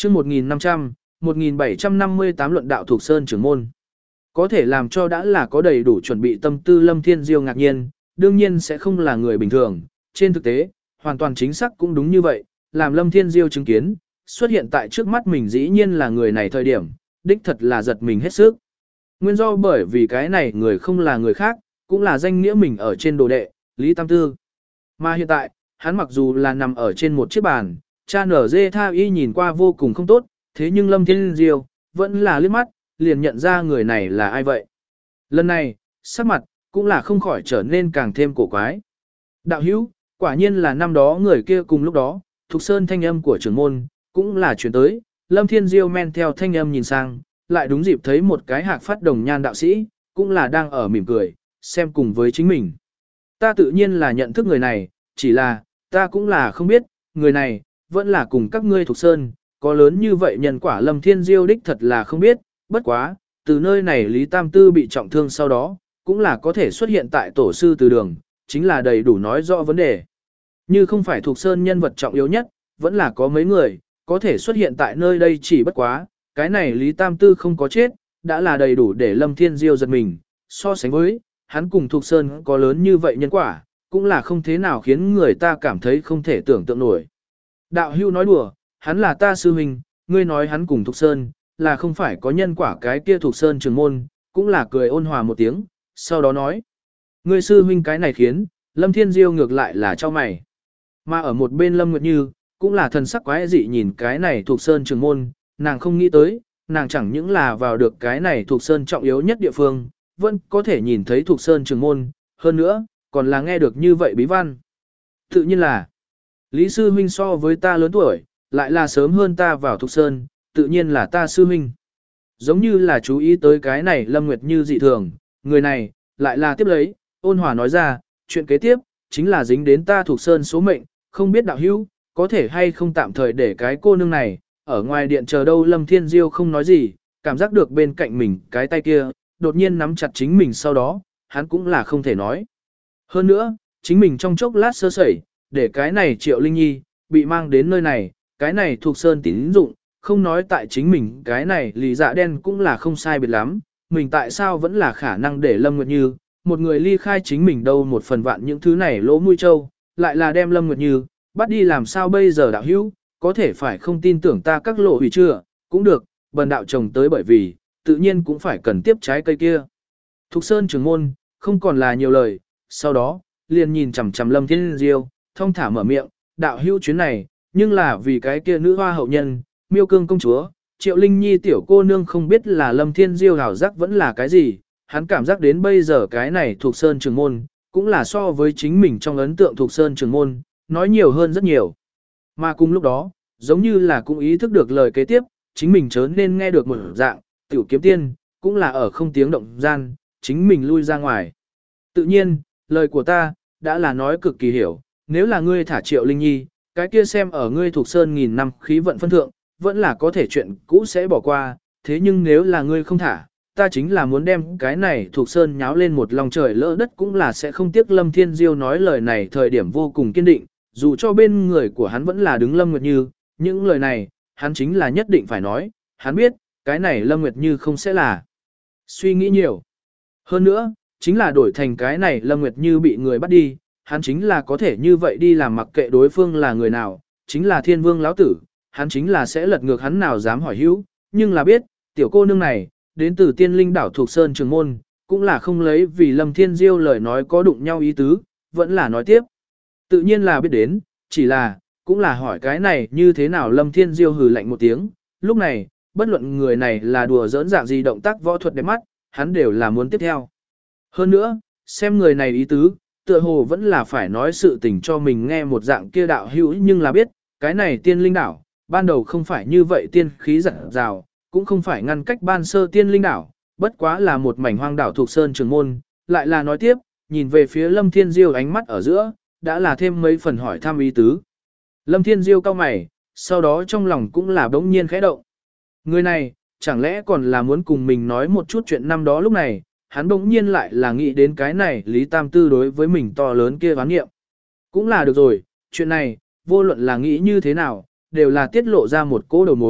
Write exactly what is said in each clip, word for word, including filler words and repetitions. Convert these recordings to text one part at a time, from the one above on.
chương một nghìn năm trăm, một nghìn bảy trăm năm mươi tám luận đạo thuộc Sơn trưởng môn. Có thể làm cho đã là có đầy đủ chuẩn bị tâm tư Lâm Thiên Diêu ngạc nhiên, đương nhiên sẽ không là người bình thường. Trên thực tế, hoàn toàn chính xác cũng đúng như vậy, làm Lâm Thiên Diêu chứng kiến, xuất hiện tại trước mắt mình dĩ nhiên là người này thời điểm, đích thật là giật mình hết sức. Nguyên do bởi vì cái này người không là người khác, cũng là danh nghĩa mình ở trên đồ đệ, Lý Tam Tư. Mà hiện tại, hắn mặc dù là nằm ở trên một chiếc bàn, cha nở dê tha y nhìn qua vô cùng không tốt, thế nhưng Lâm Thiên Diêu vẫn là liếc mắt, liền nhận ra người này là ai vậy. Lần này, sắc mặt, cũng là không khỏi trở nên càng thêm cổ quái. Đạo hữu, quả nhiên là năm đó người kia cùng lúc đó, Thục Sơn thanh âm của trưởng môn, cũng là chuyển tới, Lâm Thiên Diêu men theo thanh âm nhìn sang, lại đúng dịp thấy một cái hạc phát đồng nhan đạo sĩ, cũng là đang ở mỉm cười, xem cùng với chính mình. Ta tự nhiên là nhận thức người này, chỉ là, ta cũng là không biết, người này, vẫn là cùng các ngươi Thục Sơn, có lớn như vậy nhân quả Lâm Thiên Diêu đích thật là không biết, bất quá, từ nơi này Lý Tam Tư bị trọng thương sau đó, cũng là có thể xuất hiện tại tổ sư từ đường, chính là đầy đủ nói rõ vấn đề. Như không phải Thục Sơn nhân vật trọng yếu nhất, vẫn là có mấy người, có thể xuất hiện tại nơi đây chỉ bất quá, cái này Lý Tam Tư không có chết, đã là đầy đủ để Lâm Thiên Diêu giật mình, so sánh với, hắn cùng Thục Sơn có lớn như vậy nhân quả, cũng là không thế nào khiến người ta cảm thấy không thể tưởng tượng nổi. Đạo hưu nói đùa, hắn là ta sư huynh, ngươi nói hắn cùng Thục Sơn, là không phải có nhân quả cái kia Thục Sơn trường môn, cũng là cười ôn hòa một tiếng, sau đó nói. Ngươi sư huynh cái này khiến, Lâm Thiên Diêu ngược lại là cho mày. Mà ở một bên Lâm Nguyệt Như, cũng là thần sắc quái dị nhìn cái này Thục Sơn trường môn, nàng không nghĩ tới, nàng chẳng những là vào được cái này Thục Sơn trọng yếu nhất địa phương, vẫn có thể nhìn thấy Thục Sơn trường môn, hơn nữa, còn là nghe được như vậy bí văn. Tự nhiên là, Lý sư huynh so với ta lớn tuổi, lại là sớm hơn ta vào Thục Sơn, tự nhiên là ta sư huynh. Giống như là chú ý tới cái này Lâm Nguyệt Như dị thường, người này, lại là tiếp lấy, ôn hòa nói ra, chuyện kế tiếp, chính là dính đến ta Thục Sơn số mệnh, không biết đạo hữu, có thể hay không tạm thời để cái cô nương này, ở ngoài điện chờ đâu. Lâm Thiên Diêu không nói gì, cảm giác được bên cạnh mình cái tay kia, đột nhiên nắm chặt chính mình sau đó, hắn cũng là không thể nói. Hơn nữa, chính mình trong chốc lát sơ sẩy, để cái này Triệu Linh Nhi, bị mang đến nơi này, cái này Thục Sơn tín dụng, không nói tại chính mình cái này lì dạ đen cũng là không sai biệt lắm, mình tại sao vẫn là khả năng để Lâm Nguyệt Như, một người ly khai chính mình đâu một phần vạn những thứ này lỗ mũi trâu, lại là đem Lâm Nguyệt Như, bắt đi làm sao bây giờ đạo hữu, có thể phải không tin tưởng ta các lộ hủy chưa, cũng được, bần đạo trồng tới bởi vì, tự nhiên cũng phải cần tiếp trái cây kia. Thục Sơn trưởng môn, không còn là nhiều lời, sau đó, liền nhìn chằm chằm Lâm Thiên Diêu, thông thả mở miệng, đạo hữu chuyến này, nhưng là vì cái kia nữ hoa hậu nhân, Miêu Cương công chúa, Triệu Linh Nhi tiểu cô nương không biết là Lâm Thiên Diêu hảo giác vẫn là cái gì, hắn cảm giác đến bây giờ cái này Thục Sơn trưởng môn, cũng là so với chính mình trong ấn tượng Thục Sơn trưởng môn, nói nhiều hơn rất nhiều. Mà cùng lúc đó, giống như là cũng ý thức được lời kế tiếp, chính mình chớ nên nghe được một dạng, tiểu kiếm tiên, cũng là ở không tiếng động gian, chính mình lui ra ngoài. Tự nhiên, lời của ta, đã là nói cực kỳ hiểu, nếu là ngươi thả Triệu Linh Nhi, cái kia xem ở ngươi Thục Sơn nghìn năm khí vận phân thượng, vẫn là có thể chuyện cũ sẽ bỏ qua, thế nhưng nếu là ngươi không thả, ta chính là muốn đem cái này Thục Sơn nháo lên một lòng trời lỡ đất cũng là sẽ không tiếc. Lâm Thiên Diêu nói lời này thời điểm vô cùng kiên định, dù cho bên người của hắn vẫn là đứng Lâm Nguyệt Như, những lời này, hắn chính là nhất định phải nói, hắn biết, cái này Lâm Nguyệt Như không sẽ là suy nghĩ nhiều. Hơn nữa, chính là đổi thành cái này Lâm Nguyệt Như bị người bắt đi, hắn chính là có thể như vậy đi làm mặc kệ đối phương là người nào, chính là Thiên Vương lão tử, hắn chính là sẽ lật ngược hắn nào dám hỏi hữu, nhưng là biết, tiểu cô nương này, đến từ Tiên Linh đảo thuộc Sơn Trường Môn, cũng là không lấy vì Lâm Thiên Diêu lời nói có đụng nhau ý tứ, vẫn là nói tiếp. Tự nhiên là biết đến, chỉ là, cũng là hỏi cái này như thế nào. Lâm Thiên Diêu hừ lạnh một tiếng, lúc này, bất luận người này là đùa giỡn dạng gì động tác võ thuật đẹp mắt, hắn đều là muốn tiếp theo. Hơn nữa, xem người này ý tứ, tựa hồ vẫn là phải nói sự tình cho mình nghe một dạng kia đạo hữu, nhưng là biết, cái này Tiên Linh đảo, ban đầu không phải như vậy tiên khí dặn dào, cũng không phải ngăn cách ban sơ Tiên Linh đảo, bất quá là một mảnh hoang đảo thuộc Sơn Trường Môn, lại là nói tiếp, nhìn về phía Lâm Thiên Diêu ánh mắt ở giữa, đã là thêm mấy phần hỏi thăm ý tứ. Lâm Thiên Diêu cau mày, sau đó trong lòng cũng là bỗng nhiên khẽ động. Người này, chẳng lẽ còn là muốn cùng mình nói một chút chuyện năm đó lúc này, hắn bỗng nhiên lại là nghĩ đến cái này Lý Tam Tư đối với mình to lớn kia oán nghiệm. Cũng là được rồi, chuyện này, vô luận là nghĩ như thế nào, đều là tiết lộ ra một cỗ đầu mối,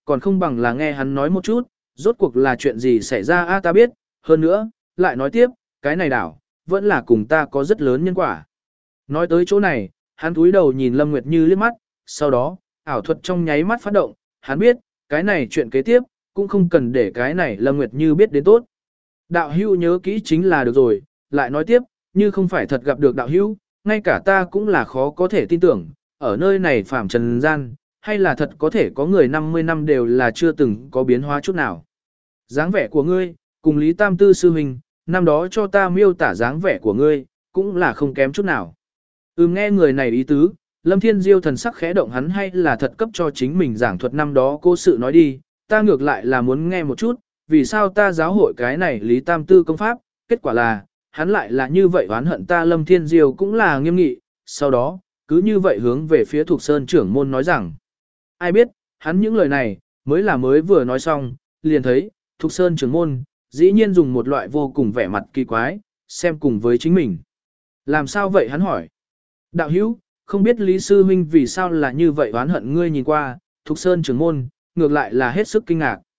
còn không bằng là nghe hắn nói một chút, rốt cuộc là chuyện gì xảy ra a ta biết, hơn nữa, lại nói tiếp, cái này đảo, vẫn là cùng ta có rất lớn nhân quả. Nói tới chỗ này, hắn cúi đầu nhìn Lâm Nguyệt Như liếc mắt, sau đó, ảo thuật trong nháy mắt phát động, hắn biết, cái này chuyện kế tiếp, cũng không cần để cái này Lâm Nguyệt Như biết đến tốt. Đạo hữu nhớ kỹ chính là được rồi, lại nói tiếp, như không phải thật gặp được đạo hữu, ngay cả ta cũng là khó có thể tin tưởng, ở nơi này phàm trần gian, hay là thật có thể có người năm mươi năm đều là chưa từng có biến hóa chút nào. Dáng vẻ của ngươi, cùng Lý Tam Tư sư huynh, năm đó cho ta miêu tả dáng vẻ của ngươi, cũng là không kém chút nào. Ừm nghe người này ý tứ, Lâm Thiên Diêu thần sắc khẽ động hắn hay là thật cấp cho chính mình giảng thuật năm đó cô sự nói đi, ta ngược lại là muốn nghe một chút, vì sao ta giáo hội cái này Lý Tam Tư công pháp, kết quả là, hắn lại là như vậy oán hận ta Lâm Thiên Diêu cũng là nghiêm nghị, sau đó, cứ như vậy hướng về phía Thục Sơn trưởng môn nói rằng, ai biết, hắn những lời này, mới là mới vừa nói xong, liền thấy, Thục Sơn trưởng môn, dĩ nhiên dùng một loại vô cùng vẻ mặt kỳ quái, xem cùng với chính mình. Làm sao vậy hắn hỏi. Đạo hữu, không biết Lý Sư Huynh vì sao là như vậy oán hận ngươi nhìn qua, Thục Sơn trưởng môn, ngược lại là hết sức kinh ngạc.